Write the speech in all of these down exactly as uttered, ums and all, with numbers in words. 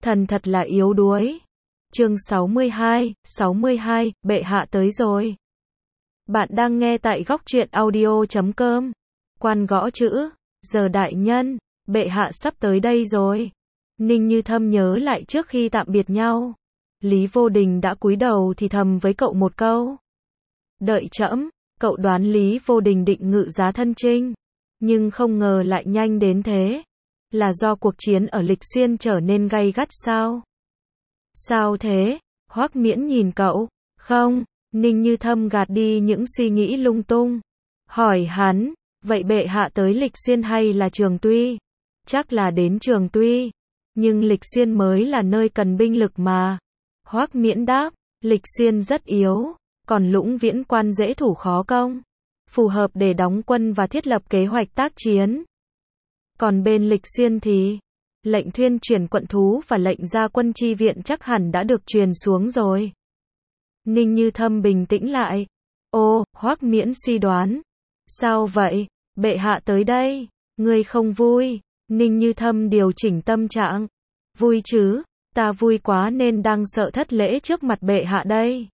Thần thật là yếu đuối. Chương sáu mươi hai, sáu mươi hai, bệ hạ tới rồi. Bạn đang nghe tại góc truyện audio chấm com. Quan gõ chữ, giờ đại nhân, bệ hạ sắp tới đây rồi. Ninh Như Thâm nhớ lại trước khi tạm biệt nhau. Lý Vô Đình đã cúi đầu thì thầm với cậu một câu. Đợi trẫm, cậu đoán Lý Vô Đình định ngự giá thân chinh. Nhưng không ngờ lại nhanh đến thế. Là do cuộc chiến ở Lịch Xuyên trở nên gay gắt sao? Sao thế? Hoắc Miễn nhìn cậu. Không, Ninh Như Thâm gạt đi những suy nghĩ lung tung. Hỏi hắn, vậy bệ hạ tới Lịch Xuyên hay là Trường Tuy? Chắc là đến Trường Tuy. Nhưng Lịch Xuyên mới là nơi cần binh lực mà. Hoắc Miễn đáp, Lịch Xuyên rất yếu, còn Lũng Viễn Quan dễ thủ khó công. Phù hợp để đóng quân và thiết lập kế hoạch tác chiến. Còn bên Lịch Xuyên thì, lệnh thuyên chuyển quận thú và lệnh ra quân chi viện chắc hẳn đã được truyền xuống rồi. Ninh Như Thâm bình tĩnh lại. Ô, Hoắc Miễn suy đoán. Sao vậy? Bệ hạ tới đây. Ngươi không vui. Ninh Như Thâm điều chỉnh tâm trạng. Vui chứ, ta vui quá nên đang sợ thất lễ trước mặt bệ hạ đây.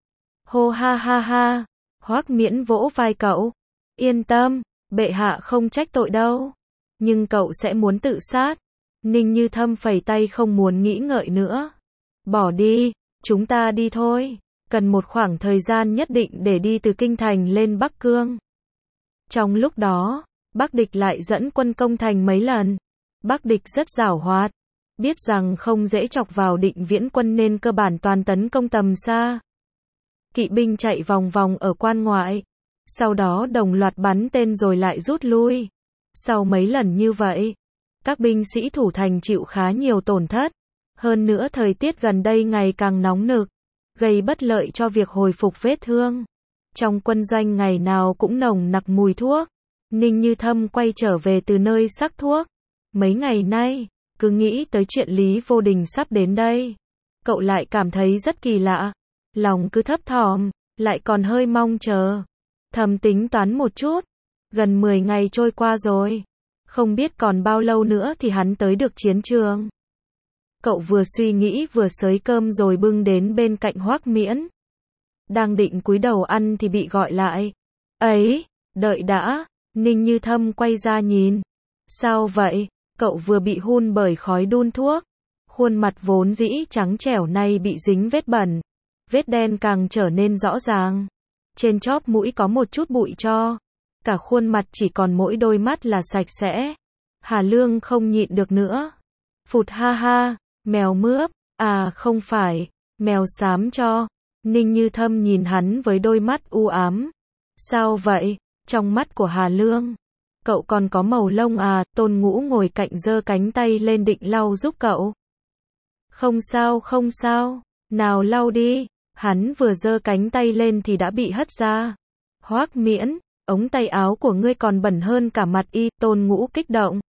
Hô ha ha ha. Hoắc Miễn vỗ vai cậu. Yên tâm, bệ hạ không trách tội đâu. Nhưng cậu sẽ muốn tự sát. Ninh Như Thâm phẩy tay không muốn nghĩ ngợi nữa. Bỏ đi, chúng ta đi thôi. Cần một khoảng thời gian nhất định để đi từ Kinh Thành lên Bắc Cương. Trong lúc đó, Bắc Địch lại dẫn quân công thành mấy lần. Bắc Địch rất giảo hoạt. Biết rằng không dễ chọc vào Định Viễn quân nên cơ bản toàn tấn công tầm xa. Kỵ binh chạy vòng vòng ở quan ngoại. Sau đó đồng loạt bắn tên rồi lại rút lui. Sau mấy lần như vậy, các binh sĩ thủ thành chịu khá nhiều tổn thất. Hơn nữa thời tiết gần đây ngày càng nóng nực, gây bất lợi cho việc hồi phục vết thương. Trong quân doanh ngày nào cũng nồng nặc mùi thuốc. Ninh Như Thâm quay trở về từ nơi sắc thuốc. Mấy ngày nay, cứ nghĩ tới chuyện Lý Vô Đình sắp đến đây. Cậu lại cảm thấy rất kỳ lạ. Lòng cứ thấp thỏm, lại còn hơi mong chờ. Thầm tính toán một chút. Gần mười ngày trôi qua rồi. Không biết còn bao lâu nữa thì hắn tới được chiến trường. Cậu vừa suy nghĩ vừa xới cơm rồi bưng đến bên cạnh Hoắc Miễn. Đang định cúi đầu ăn thì bị gọi lại. Ấy, đợi đã. Ninh Như Thâm quay ra nhìn. Sao vậy? Cậu vừa bị hun bởi khói đun thuốc. Khuôn mặt vốn dĩ trắng trẻo nay bị dính vết bẩn. Vết đen càng trở nên rõ ràng. Trên chóp mũi có một chút bụi tro. Cả khuôn mặt chỉ còn mỗi đôi mắt là sạch sẽ. Hà Lương không nhịn được nữa. Phụt ha ha, mèo mướp, à không phải, mèo xám cho. Ninh Như Thâm nhìn hắn với đôi mắt u ám. Sao vậy? Trong mắt của Hà Lương, cậu còn có màu lông à? Tôn Ngũ ngồi cạnh giơ cánh tay lên định lau giúp cậu. Không sao không sao, nào lau đi. Hắn vừa giơ cánh tay lên thì đã bị hất ra. Hoắc Miễn, ống tay áo của ngươi còn bẩn hơn cả mặt y. Tôn Ngũ kích động.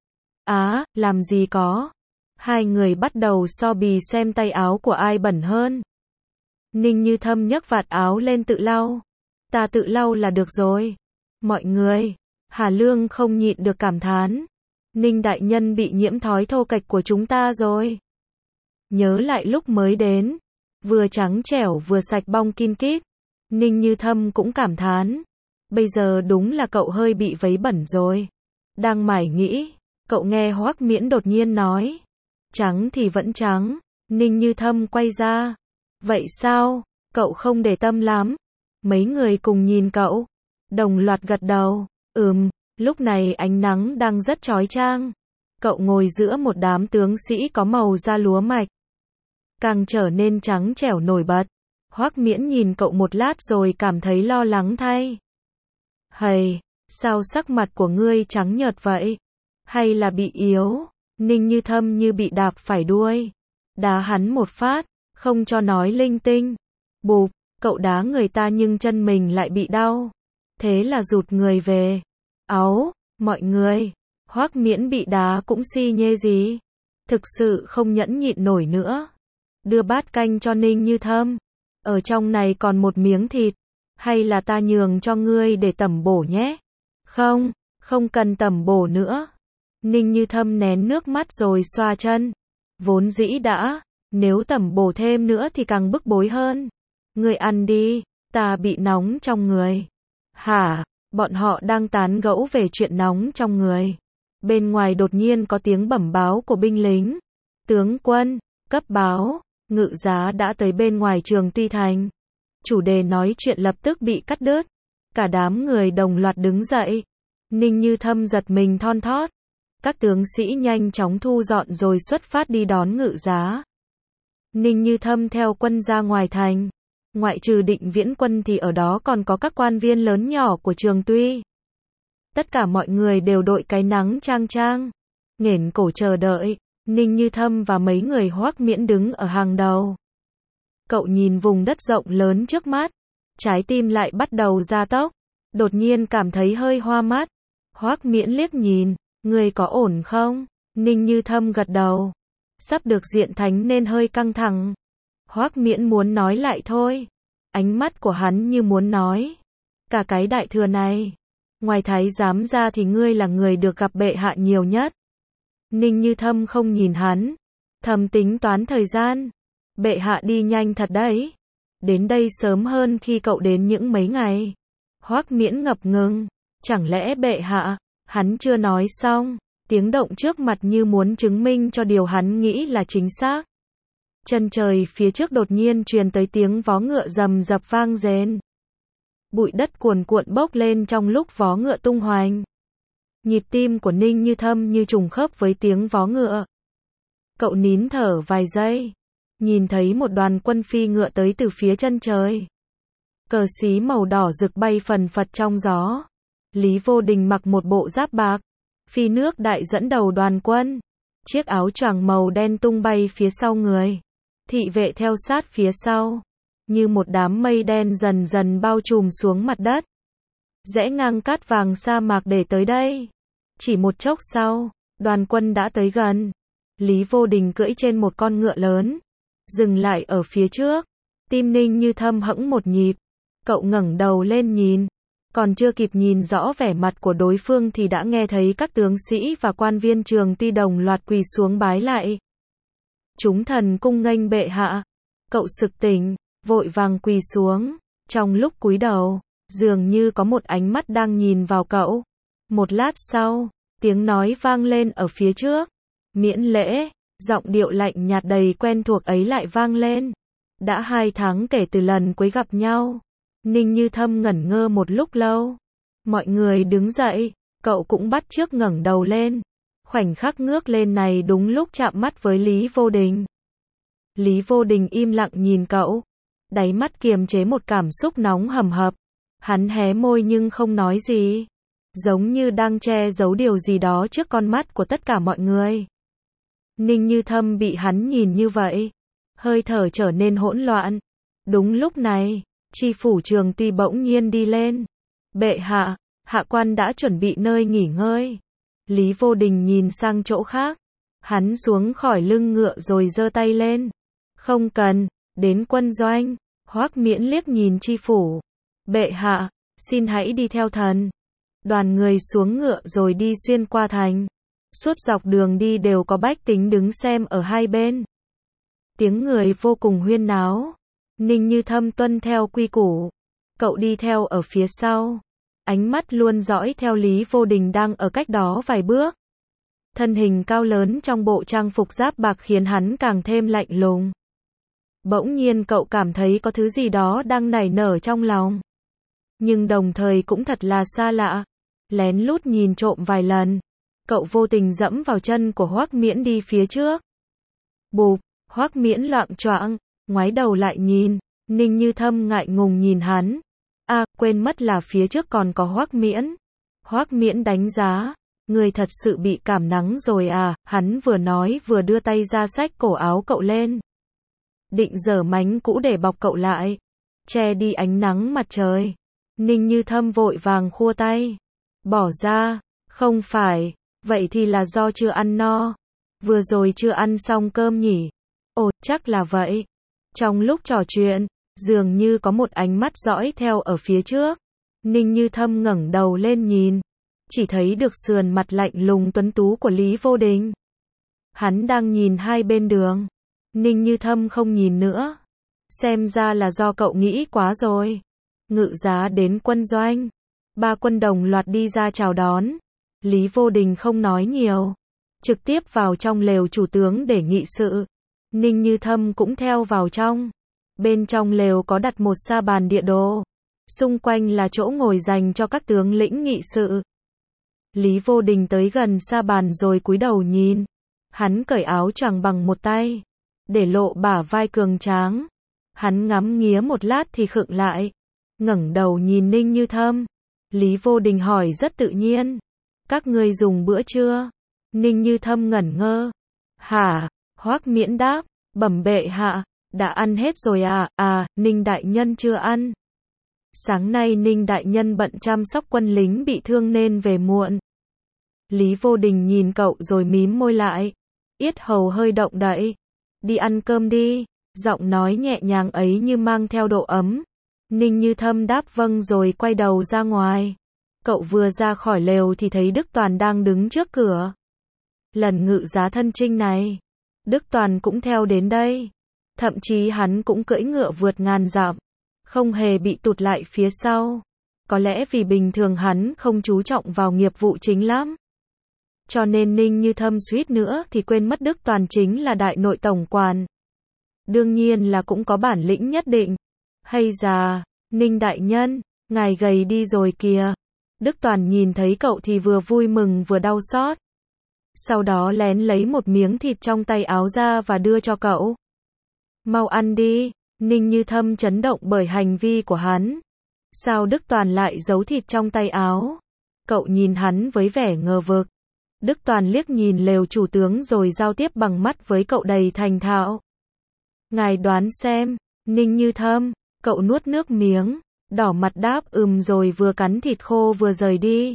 Á, làm gì có. Hai người bắt đầu so bì xem tay áo của ai bẩn hơn. Ninh Như Thâm nhấc vạt áo lên tự lau. Ta tự lau là được rồi. Mọi người, Hà Lương không nhịn được cảm thán. Ninh đại nhân bị nhiễm thói thô kệch của chúng ta rồi. Nhớ lại lúc mới đến, vừa trắng trẻo vừa sạch bong kin kít. Ninh Như Thâm cũng cảm thán. Bây giờ đúng là cậu hơi bị vấy bẩn rồi. Đang mải nghĩ, cậu nghe Hoắc Miễn đột nhiên nói. Trắng thì vẫn trắng. Ninh Như Thâm quay ra. Vậy sao? Cậu không để tâm lắm. Mấy người cùng nhìn cậu. Đồng loạt gật đầu. Ừm, lúc này ánh nắng đang rất chói chang. Cậu ngồi giữa một đám tướng sĩ có màu da lúa mạch. Càng trở nên trắng trẻo nổi bật. Hoắc Miễn nhìn cậu một lát rồi cảm thấy lo lắng thay. Hầy, sao sắc mặt của ngươi trắng nhợt vậy? Hay là bị yếu? Ninh Như Thâm như bị đạp phải đuôi. Đá hắn một phát, không cho nói linh tinh. Bụp, cậu đá người ta nhưng chân mình lại bị đau. Thế là rụt người về. Áu, mọi người, Hoắc Miễn bị đá cũng si nhê gì. Thực sự không nhẫn nhịn nổi nữa. Đưa bát canh cho Ninh Như Thâm. Ở trong này còn một miếng thịt. Hay là ta nhường cho ngươi để tẩm bổ nhé? Không, không cần tẩm bổ nữa. Ninh Như Thâm nén nước mắt rồi xoa chân. Vốn dĩ đã, nếu tẩm bổ thêm nữa thì càng bức bối hơn. Ngươi ăn đi, ta bị nóng trong người. Hả? Bọn họ đang tán gẫu về chuyện nóng trong người. Bên ngoài đột nhiên có tiếng bẩm báo của binh lính. Tướng quân, cấp báo, ngự giá đã tới bên ngoài trường Tuy Thành. Chủ đề nói chuyện lập tức bị cắt đứt. Cả đám người đồng loạt đứng dậy. Ninh Như Thâm giật mình thon thót. Các tướng sĩ nhanh chóng thu dọn rồi xuất phát đi đón ngự giá. Ninh Như Thâm theo quân ra ngoài thành. Ngoại trừ Định Viễn quân thì ở đó còn có các quan viên lớn nhỏ của trường Tuy. Tất cả mọi người đều đội cái nắng chang chang. Nghển cổ chờ đợi. Ninh Như Thâm và mấy người Hoắc Miễn đứng ở hàng đầu. Cậu nhìn vùng đất rộng lớn trước mắt. Trái tim lại bắt đầu gia tốc. Đột nhiên cảm thấy hơi hoa mắt. Hoắc Miễn liếc nhìn. Người có ổn không? Ninh Như Thâm gật đầu. Sắp được diện thánh nên hơi căng thẳng. Hoắc Miễn muốn nói lại thôi. Ánh mắt của hắn như muốn nói. Cả cái đại thừa này. Ngoài thái giám ra thì ngươi là người được gặp bệ hạ nhiều nhất. Ninh Như Thâm không nhìn hắn. Thầm tính toán thời gian. Bệ hạ đi nhanh thật đấy. Đến đây sớm hơn khi cậu đến những mấy ngày. Hoắc Miễn ngập ngừng. Chẳng lẽ bệ hạ? Hắn chưa nói xong. Tiếng động trước mặt như muốn chứng minh cho điều hắn nghĩ là chính xác. Chân trời phía trước đột nhiên truyền tới tiếng vó ngựa rầm rập vang rền. Bụi đất cuồn cuộn bốc lên trong lúc vó ngựa tung hoành. Nhịp tim của Ninh Như Thâm như trùng khớp với tiếng vó ngựa. Cậu nín thở vài giây. Nhìn thấy một đoàn quân phi ngựa tới từ phía chân trời. Cờ xí màu đỏ rực bay phần phật trong gió. Lý Vô Đình mặc một bộ giáp bạc. Phi nước đại dẫn đầu đoàn quân. Chiếc áo choàng màu đen tung bay phía sau người. Thị vệ theo sát phía sau. Như một đám mây đen dần dần bao trùm xuống mặt đất. Rẽ ngang cát vàng sa mạc để tới đây. Chỉ một chốc sau, đoàn quân đã tới gần. Lý Vô Đình cưỡi trên một con ngựa lớn. Dừng lại ở phía trước. Tim Ninh Như Thâm hẫng một nhịp. Cậu ngẩng đầu lên nhìn. Còn chưa kịp nhìn rõ vẻ mặt của đối phương thì đã nghe thấy các tướng sĩ và quan viên trường Tuy đồng loạt quỳ xuống bái lại. Chúng thần cung nghênh bệ hạ. Cậu sực tỉnh, vội vàng quỳ xuống. Trong lúc cúi đầu, dường như có một ánh mắt đang nhìn vào cậu. Một lát sau, tiếng nói vang lên ở phía trước. Miễn lễ, giọng điệu lạnh nhạt đầy quen thuộc ấy lại vang lên. Đã hai tháng kể từ lần cuối gặp nhau. Ninh Như Thâm ngẩn ngơ một lúc lâu. Mọi người đứng dậy, cậu cũng bắt chước ngẩng đầu lên. Khoảnh khắc ngước lên này đúng lúc chạm mắt với Lý Vô Đình. Lý Vô Đình im lặng nhìn cậu. Đáy mắt kiềm chế một cảm xúc nóng hầm hập. Hắn hé môi nhưng không nói gì. Giống như đang che giấu điều gì đó trước con mắt của tất cả mọi người. Ninh Như Thâm bị hắn nhìn như vậy. Hơi thở trở nên hỗn loạn. Đúng lúc này, tri phủ trường Tuy bỗng nhiên đi lên. Bệ hạ, hạ quan đã chuẩn bị nơi nghỉ ngơi. Lý Vô Đình nhìn sang chỗ khác. Hắn xuống khỏi lưng ngựa rồi giơ tay lên. Không cần, đến quân doanh. Hoắc Miễn liếc nhìn tri phủ. Bệ hạ, xin hãy đi theo thần. Đoàn người xuống ngựa rồi đi xuyên qua thành. Suốt dọc đường đi đều có bách tính đứng xem ở hai bên. Tiếng người vô cùng huyên náo. Ninh Như Thâm tuân theo quy củ. Cậu đi theo ở phía sau. Ánh mắt luôn dõi theo Lý Vô Đình đang ở cách đó vài bước. Thân hình cao lớn trong bộ trang phục giáp bạc khiến hắn càng thêm lạnh lùng. Bỗng nhiên cậu cảm thấy có thứ gì đó đang nảy nở trong lòng. Nhưng đồng thời cũng thật là xa lạ. Lén lút nhìn trộm vài lần. Cậu vô tình dẫm vào chân của Hoắc Miễn đi phía trước. Bụp, Hoắc Miễn loạng choạng, ngoái đầu lại nhìn. Ninh Như Thâm ngại ngùng nhìn hắn. À, quên mất là phía trước còn có Hoắc Miễn. Hoắc Miễn đánh giá. Người thật sự bị cảm nắng rồi à, hắn vừa nói vừa đưa tay ra xách cổ áo cậu lên. Định giở mánh cũ để bọc cậu lại. Che đi ánh nắng mặt trời. Ninh Như Thâm vội vàng khua tay. Bỏ ra, không phải, vậy thì là do chưa ăn no. Vừa rồi chưa ăn xong cơm nhỉ? Ồ, chắc là vậy. Trong lúc trò chuyện, dường như có một ánh mắt dõi theo ở phía trước. Ninh Như Thâm ngẩng đầu lên nhìn. Chỉ thấy được sườn mặt lạnh lùng tuấn tú của Lý Vô Đình. Hắn đang nhìn hai bên đường. Ninh Như Thâm không nhìn nữa. Xem ra là do cậu nghĩ quá rồi. Ngự giá đến quân doanh. Ba quân đồng loạt đi ra chào đón. Lý Vô Đình không nói nhiều. Trực tiếp vào trong lều chủ tướng để nghị sự. Ninh Như Thâm cũng theo vào trong. Bên trong lều có đặt một sa bàn địa đồ. Xung quanh là chỗ ngồi dành cho các tướng lĩnh nghị sự. Lý Vô Đình tới gần sa bàn rồi cúi đầu nhìn. Hắn cởi áo choàng bằng một tay, để lộ bả vai cường tráng. Hắn ngắm nghía một lát thì khựng lại, ngẩng đầu nhìn Ninh Như Thâm. Lý Vô Đình hỏi rất tự nhiên, các ngươi dùng bữa chưa? Ninh Như Thâm ngẩn ngơ. Hả? Hoắc Miễn đáp, bẩm bệ hạ, đã ăn hết rồi à? À, Ninh đại nhân chưa ăn. Sáng nay Ninh đại nhân bận chăm sóc quân lính bị thương nên về muộn. Lý Vô Đình nhìn cậu rồi mím môi lại, yết hầu hơi động đậy. Đi ăn cơm đi. Giọng nói nhẹ nhàng ấy như mang theo độ ấm. Ninh Như Thâm đáp vâng rồi quay đầu ra ngoài. Cậu vừa ra khỏi lều thì thấy Đức Toàn đang đứng trước cửa. Lần ngự giá thân chinh này, Đức Toàn cũng theo đến đây. Thậm chí hắn cũng cưỡi ngựa vượt ngàn dặm, không hề bị tụt lại phía sau. Có lẽ vì bình thường hắn không chú trọng vào nghiệp vụ chính lắm. Cho nên Ninh Như Thâm suýt nữa thì quên mất Đức Toàn chính là đại nội tổng quản. Đương nhiên là cũng có bản lĩnh nhất định. Hay già, Ninh đại nhân, ngài gầy đi rồi kìa. Đức Toàn nhìn thấy cậu thì vừa vui mừng vừa đau xót. Sau đó lén lấy một miếng thịt trong tay áo ra và đưa cho cậu. Mau ăn đi. Ninh Như Thâm chấn động bởi hành vi của hắn. Sao Đức Toàn lại giấu thịt trong tay áo? Cậu nhìn hắn với vẻ ngờ vực. Đức Toàn liếc nhìn lều chủ tướng rồi giao tiếp bằng mắt với cậu đầy thành thạo. Ngài đoán xem. Ninh Như Thâm, cậu nuốt nước miếng, đỏ mặt đáp ừm rồi vừa cắn thịt khô vừa rời đi.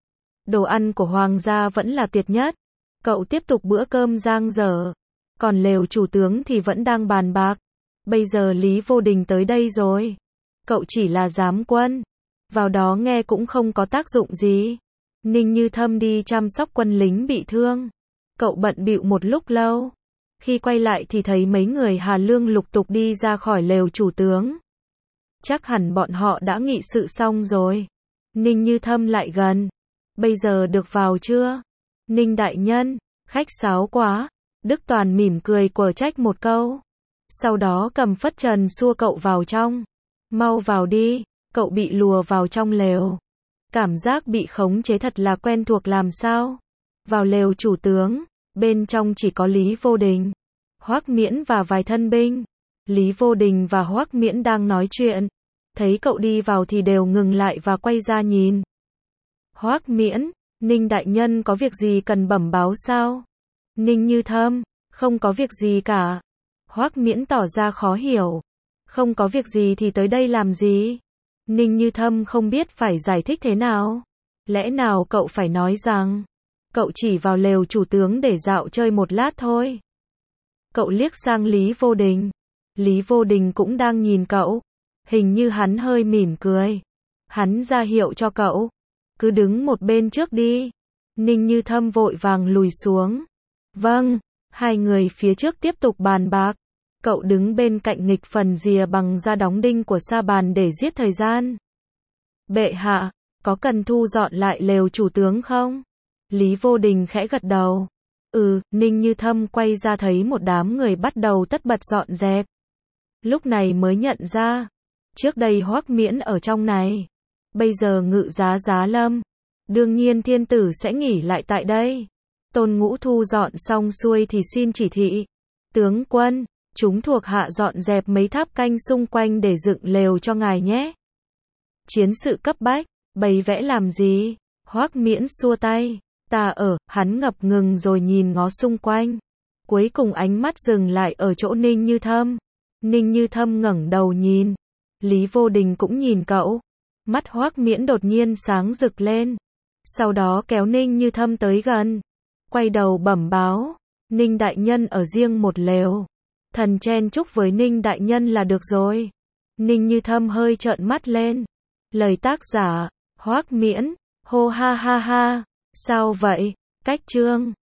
Đồ ăn của hoàng gia vẫn là tuyệt nhất. Cậu tiếp tục bữa cơm dang dở. Còn lều chủ tướng thì vẫn đang bàn bạc. Bây giờ Lý Vô Đình tới đây rồi. Cậu chỉ là giám quân. Vào đó nghe cũng không có tác dụng gì. Ninh Như Thâm đi chăm sóc quân lính bị thương. Cậu bận bịu một lúc lâu. Khi quay lại thì thấy mấy người Hà Lương lục tục đi ra khỏi lều chủ tướng. Chắc hẳn bọn họ đã nghị sự xong rồi. Ninh Như Thâm lại gần. Bây giờ được vào chưa? Ninh đại nhân, khách sáo quá. Đức Toàn mỉm cười quở trách một câu. Sau đó cầm phất trần xua cậu vào trong. Mau vào đi. Cậu bị lùa vào trong lều. Cảm giác bị khống chế thật là quen thuộc làm sao. Vào lều chủ tướng, bên trong chỉ có Lý Vô Đình, Hoắc Miễn và vài thân binh. Lý Vô Đình và Hoắc Miễn đang nói chuyện. Thấy cậu đi vào thì đều ngừng lại và quay ra nhìn. Hoắc Miễn, Ninh đại nhân có việc gì cần bẩm báo sao? Ninh Như Thâm, không có việc gì cả. Hoắc Miễn tỏ ra khó hiểu. Không có việc gì thì tới đây làm gì? Ninh Như Thâm không biết phải giải thích thế nào. Lẽ nào cậu phải nói rằng cậu chỉ vào lều chủ tướng để dạo chơi một lát thôi? Cậu liếc sang Lý Vô Đình. Lý Vô Đình cũng đang nhìn cậu. Hình như hắn hơi mỉm cười. Hắn ra hiệu cho cậu. Cứ đứng một bên trước đi. Ninh Như Thâm vội vàng lùi xuống. Vâng. Hai người phía trước tiếp tục bàn bạc. Cậu đứng bên cạnh nghịch phần rìa bằng da đóng đinh của sa bàn để giết thời gian. Bệ hạ, có cần thu dọn lại lều chủ tướng không? Lý Vô Đình khẽ gật đầu. Ừ, Ninh Như Thâm quay ra thấy một đám người bắt đầu tất bật dọn dẹp. Lúc này mới nhận ra, trước đây Hoắc Miễn ở trong này. Bây giờ ngự giá Giá Lâm. Đương nhiên thiên tử sẽ nghỉ lại tại đây. Tôn Ngũ thu dọn xong xuôi thì xin chỉ thị. Tướng quân, chúng thuộc hạ dọn dẹp mấy tháp canh xung quanh để dựng lều cho ngài nhé. Chiến sự cấp bách, bày vẽ làm gì? Hoắc Miễn xua tay. Ta ở, hắn ngập ngừng rồi nhìn ngó xung quanh. Cuối cùng ánh mắt dừng lại ở chỗ Ninh Như Thâm. Ninh Như Thâm ngẩng đầu nhìn. Lý Vô Đình cũng nhìn cậu. Mắt Hoắc Miễn đột nhiên sáng rực lên. Sau đó kéo Ninh Như Thâm tới gần. Quay đầu bẩm báo. Ninh đại nhân ở riêng một lều. Thần chen chúc với Ninh đại nhân là được rồi. Ninh Như Thâm hơi trợn mắt lên. Lời tác giả, Hoắc Miễn, hô ha ha ha. Sao vậy? Cách chương